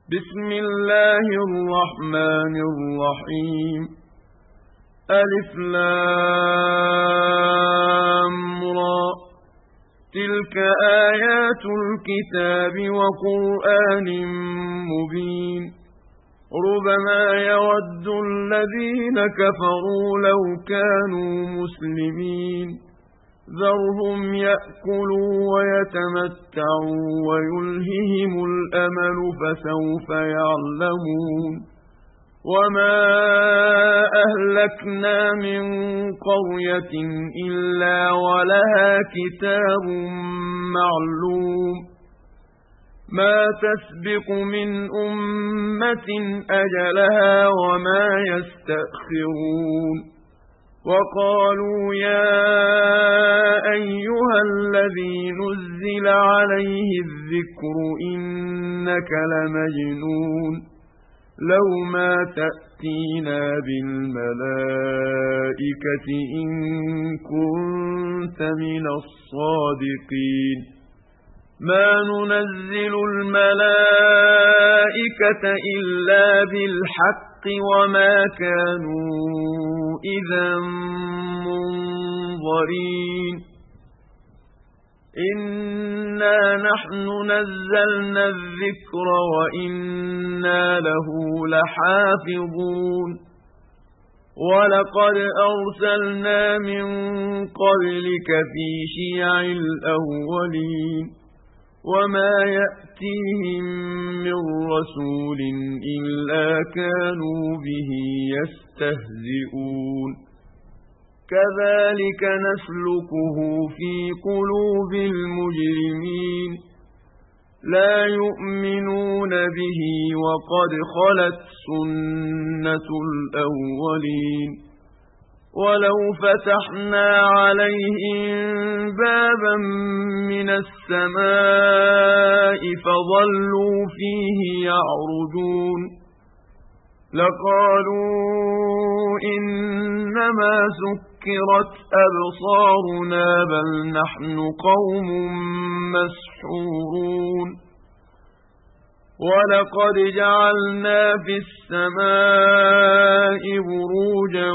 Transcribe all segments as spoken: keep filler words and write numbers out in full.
بسم الله الرحمن الرحيم ألف لام را تلك آيات الكتاب وقرآن مبين ربما يود الذين كفروا لو كانوا مسلمين ذرهم يأكلوا ويتمتعوا ويلههم الأمل فسوف يعلمون وما أهلكنا من قرية إلا ولها كتاب معلوم ما تسبق من أمة أجلها وما يستأخرون وقالوا يا أيها الذي نزل عليه الذكر إنك لمجنون لو ما تأتينا بالملائكة إن كنت من الصادقين ما ننزل الملائكة إلا بالحق وما كانوا إذا منظرين إنا نحن نزلنا الذكر وإنا له لحافظون ولقد أرسلنا من قبلك في شيع الأولين وما يأتيهم من رسول إلا كانوا به يستهزئون كذلك نسلكه في قلوب المجرمين لا يؤمنون به وقد خلت سنة الأولين ولو فتحنا عليهم بابا من السماء فظلوا فيه يعرجون لقالوا إنما سكرت أبصارنا بل نحن قوم مسحورون ولقد جعلنا في السماء بروجا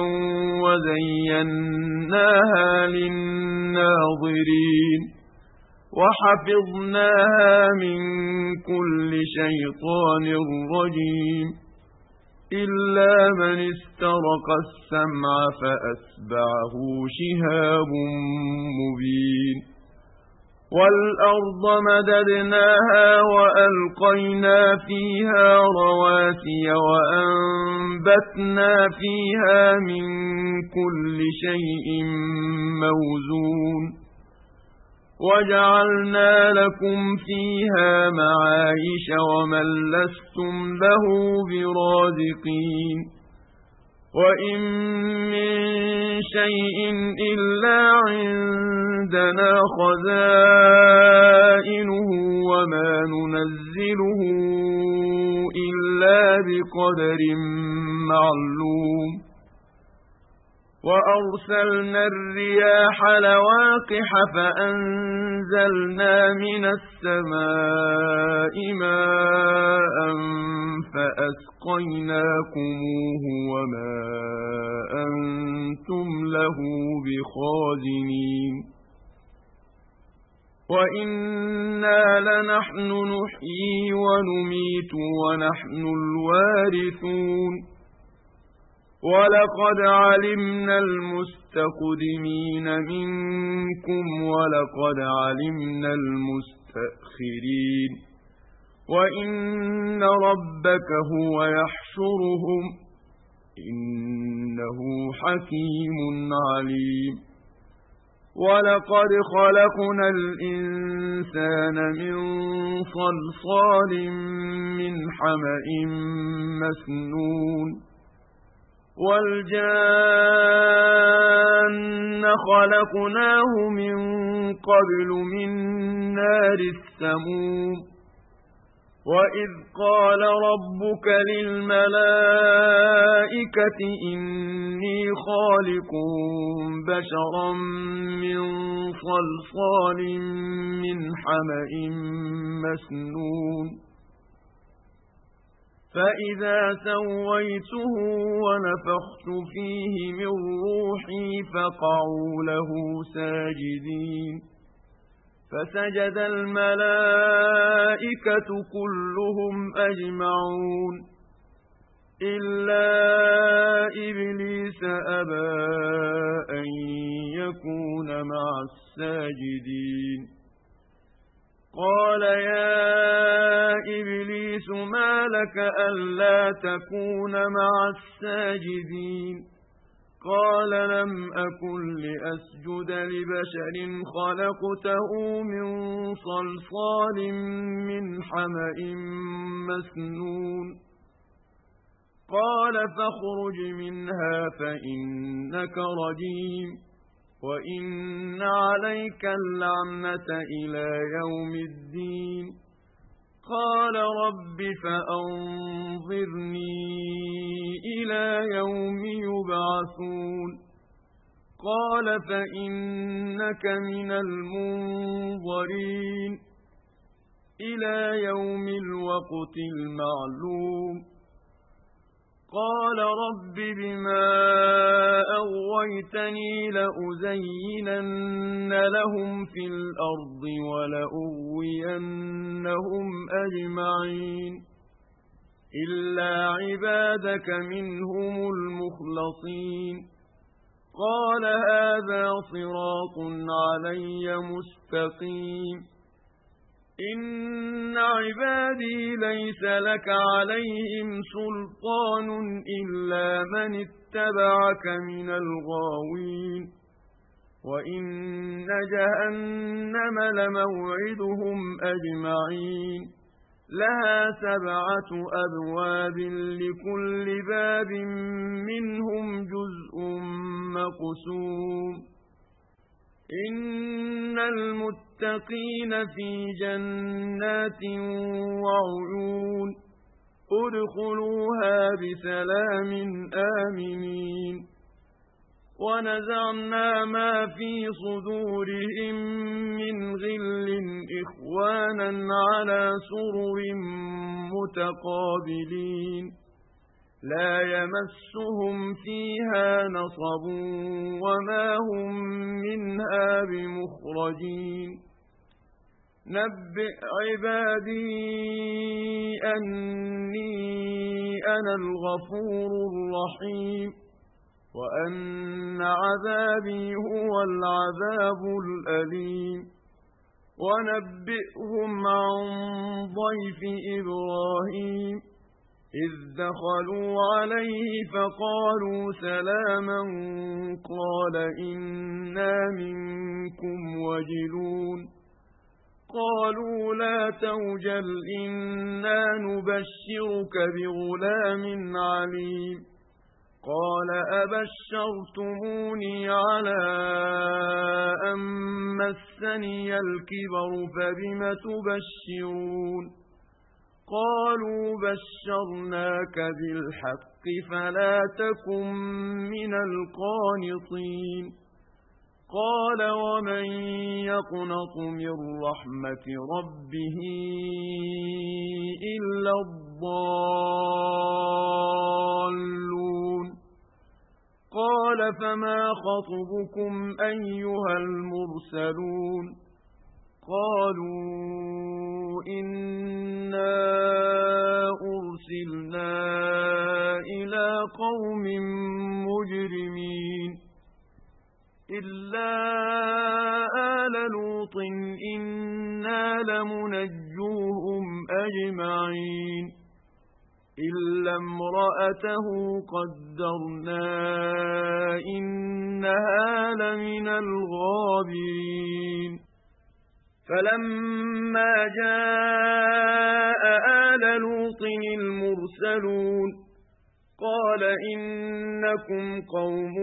وزيناها للناظرين وحفظناها من كل شيطان رجيم إلا من استرق السمع فأتبعه شهاب مبين والأرض مددناها وألقينا فيها رواسي وأنبتنا فيها من كل شيء موزون وجعلنا لكم فيها معايش ومن لستم له برازقين وإن من شيء إلا عندنا خزائنه وما ننزله إلا بقدر معلوم وأرسلنا الرياح لواقح فأنزلنا من السماء ماء فأسقيناكموه وما أنتم له بخازنين وإنا لنحن نحيي ونميت ونحن الوارثون ولقد علمنا المستقدمين منكم ولقد علمنا المستأخرين وإن ربك هو يحشرهم إنه حكيم عليم ولقد خلقنا الإنسان من صلصال من حمأ مسنون والجان خلقناه من قبل من نار السموم وإذ قال ربك للملائكة إني خالق بشرا من صلصال من حمأ مسنون فإذا سويته ونفخت فيه من روحي فقعوا له ساجدين فسجد الملائكة كلهم أجمعون إلا إبليس أبى أن يكون مع الساجدين قال يا إبليس ما لك ألا تكون مع الساجدين قال لم أكن لأسجد لبشر خلقته من صلصال من حمأ مسنون قال فاخرج منها فإنك رجيم وإن عليك اللعنة إلى يوم الدين قال رب فأنظرني إلى يوم يبعثون قال فإنك من المنظرين إلى يوم الوقت المعلوم قال رب بما أغويتني لأزينن لهم في الأرض ولأغوينهم أجمعين إلا عبادك منهم المخلصين قال هذا صراط علي مستقيم إن عبادي ليس لك عليهم سلطان إلا من اتبعك من الغاوين وإن جهنم لموعدهم أجمعين لها سبعة أبواب لكل باب منهم جزء مقسوم إن المتقين في جنات وعيون ادخلوها بسلام آمنين ونزعنا ما في صدورهم من غل إخوانا على سرر متقابلين لا يمسهم فيها نصب وما هم منها بمخرجين نبئ عبادي أني أنا الغفور الرحيم وأن عذابي هو العذاب الأليم ونبئهم عن ضيف إبراهيم إذ دخلوا عليه فقالوا سلاما قال إنا منكم وجلون قالوا لا توجل إنا نبشرك بغلام عليم قال أبشرتموني على أن مسني الكبر فبم تبشرون قالوا بشرناك بالحق فلا تكن من القانطين قال ومن يقنط من رحمة ربه إلا الضالون قال فما خطبكم أيها المرسلون قالوا إنا أرسلنا إلى قوم مجرمين إلا آل لوط إنا لمنجوهم أجمعين إلا امرأته قدرنا إنها لمن الغابرين فلما جاء آل لوط المرسلون قال إنكم قوم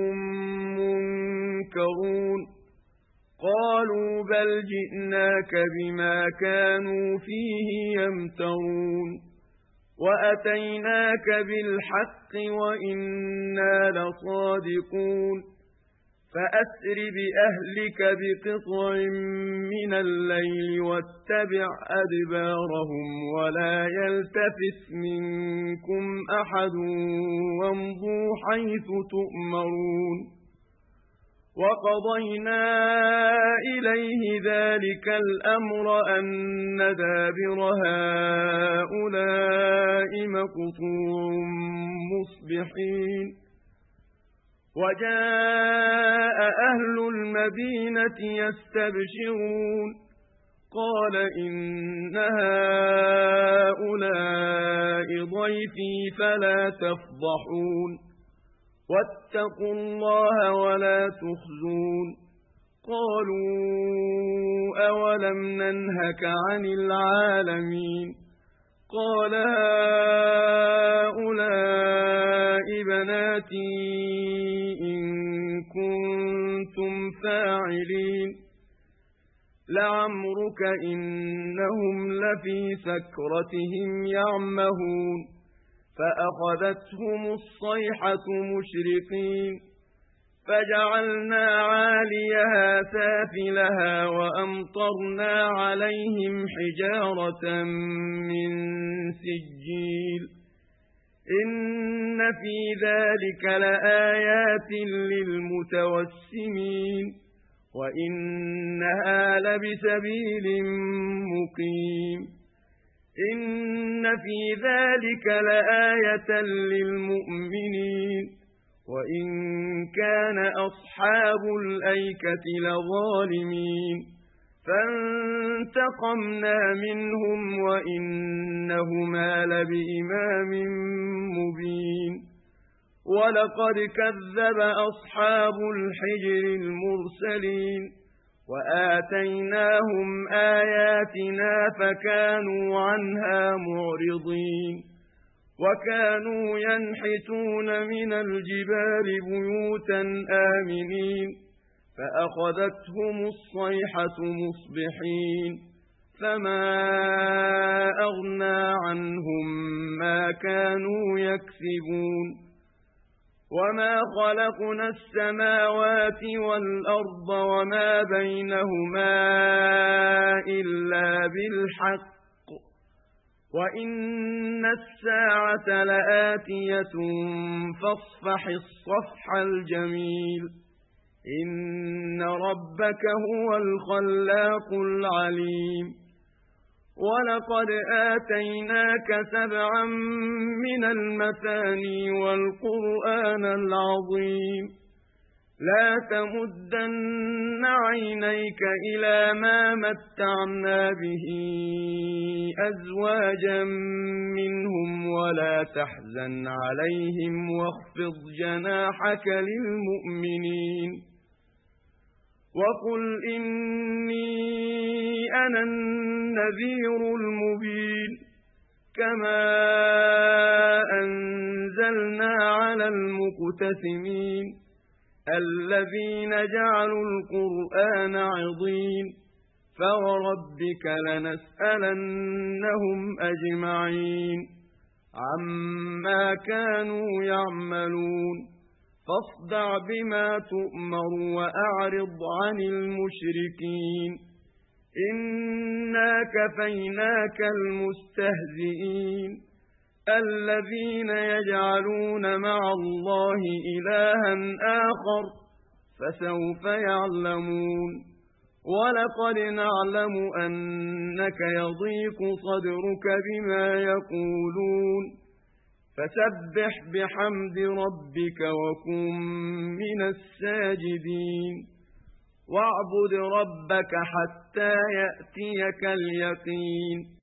منكرون قالوا بل جئناك بما كانوا فيه يمترون وأتيناك بالحق وإنا لصادقون فأسر بأهلك بقطع من الليل واتبع أدبارهم ولا يلتفت منكم أحد وامضوا حيث تؤمرون وقضينا إليه ذلك الأمر أن دابر هؤلاء مقطوع مصبحين وجاء أهل المدينة يستبشرون قال إن هؤلاء ضيفي فلا تفضحون واتقوا الله ولا تخزون قالوا أولم ننهك عن العالمين قال هؤلاء بناتي إن كنتم فاعلين لعمرك إنهم لفي سكرتهم يعمهون فأخذتهم الصيحة مشرقين فجعلنا عاليها سافلها وأمطرنا عليهم حجارة من سجيل إن في ذلك لآيات للمتوسمين وإنها لبسبيل مقيم إن في ذلك لآية للمؤمنين وإن كان أصحاب الأيكة لظالمين فانتقمنا منهم وإنهما لبإمام مبين ولقد كذب أصحاب الحجر المرسلين وآتيناهم آياتنا فكانوا عنها معرضين وكانوا ينحتون من الجبال بيوتا آمنين فأخذتهم الصيحة مصبحين فما أغنى عنهم ما كانوا يكسبون وما خلقنا السماوات والأرض وما بينهما إلا بالحق وإن الساعة لآتية فاصفح الصفح الجميل إن ربك هو الخلاق العليم ولقد آتيناك سبعا من المثاني والقرآن العظيم لا تمدن عينيك إلى ما متعنا به أزواجا منهم ولا تحزن عليهم واخفض جناحك للمؤمنين وقل إني أنا النذير المبين كما أنزلنا على المقتسمين الذين جعلوا القرآن عضين فوربك لنسألنهم أجمعين عما كانوا يعملون فاصدع بما تؤمر وأعرض عن المشركين إنا كفيناك المستهزئين الذين يجعلون مع الله إلها آخر فسوف يعلمون ولقد نعلم أنك يضيق صدرك بما يقولون فسبح بحمد ربك وكن من الساجدين واعبد ربك حتى يأتيك اليقين